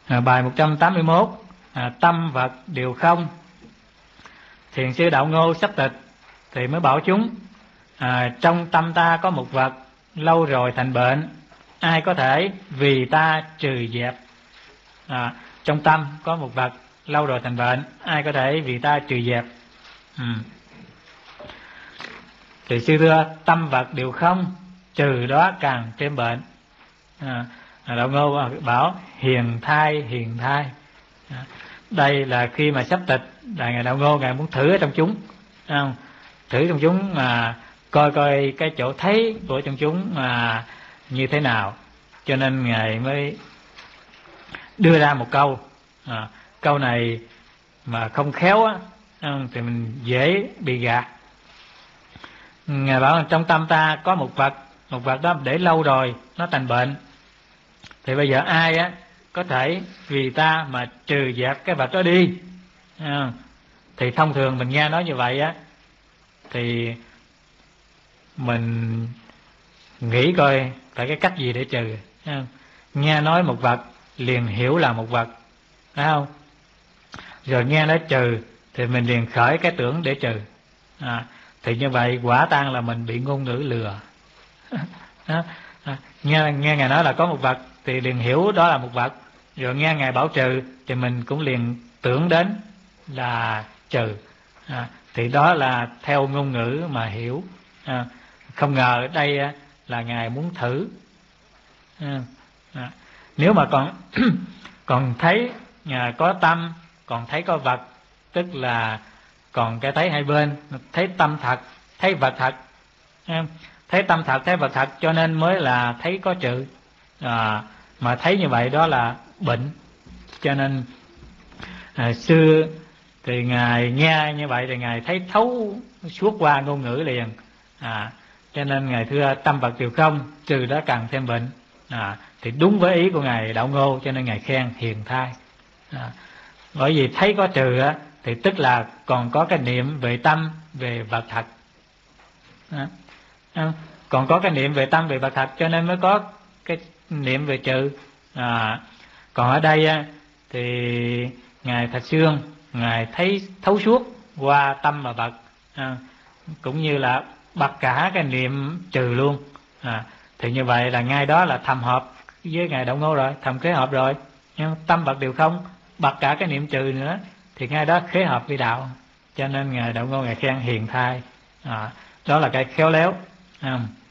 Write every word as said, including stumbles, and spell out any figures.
À, bài một trăm tám mươi mốt, à, tâm vật đều không. Thiền sư Đạo Ngô sắp tịch thì mới bảo chúng, à, trong tâm ta có một vật lâu rồi thành bệnh, ai có thể vì ta trừ dẹp. À, trong tâm có một vật lâu rồi thành bệnh, ai có thể vì ta trừ dẹp. Ừ. Thì sư thưa, tâm vật đều không, trừ đó càng thêm bệnh. À, Đạo Ngô bảo hiền thai, hiền thai. À, đây là khi mà sắp tịch, là ngài Đạo Ngô ngài muốn thử ở trong chúng, không? Thử trong chúng mà coi coi cái chỗ thấy của trong chúng mà như thế nào, cho nên ngài mới đưa ra một câu. À, câu này mà không khéo á, thì mình dễ bị gạt. Ngài bảo trong tâm ta có một vật, một vật đó để lâu rồi nó thành bệnh, thì bây giờ ai á có thể vì ta mà trừ dẹp cái vật đó đi. À, thì thông thường mình nghe nói như vậy á, thì mình nghĩ coi phải cái cách gì để trừ. À, nghe nói một vật liền hiểu là một vật, phải không? Rồi nghe nói trừ thì mình liền khởi cái tưởng để trừ. À, thì như vậy quả tan là mình bị ngôn ngữ lừa. À, à, nghe nghe ngài nói là có một vật thì liền hiểu đó là một vật, rồi nghe ngài bảo trừ thì mình cũng liền tưởng đến là trừ. À, thì đó là theo ngôn ngữ mà hiểu. À, không ngờ đây là ngài muốn thử. À, à, nếu mà còn còn thấy à, có tâm, còn thấy có vật, tức là còn cái thấy hai bên, thấy tâm thật, thấy vật thật. À, thấy tâm thật, thấy vật thật, cho nên mới là thấy có trừ. À, mà thấy như vậy đó là bệnh. Cho nên à, xưa thì ngài nghe như vậy thì ngài thấy thấu suốt qua ngôn ngữ liền. À, cho nên ngài thưa tâm vật đều không, trừ đó càng thêm bệnh. À, thì đúng với ý của ngài Đạo Ngô, cho nên ngài khen hiền thai. À, bởi vì thấy có trừ á, thì tức là còn có cái niệm về tâm, về vật thật. À, à, còn có cái niệm về tâm, về vật thật, cho nên mới có cái niệm về trừ. À, còn ở đây á, thì ngài Thạch Sương ngài thấy thấu suốt qua tâm và vật. À, cũng như là bật cả cái niệm trừ luôn. À, thì như vậy là ngay đó là thầm hợp với ngài Đạo Ngô rồi, thầm khế hợp rồi. Nhưng tâm vật đều không, bật cả cái niệm trừ nữa, thì ngay đó khế hợp với đạo. Cho nên ngài Đạo Ngô ngài khen hiền thai. À, đó là cái khéo léo. À,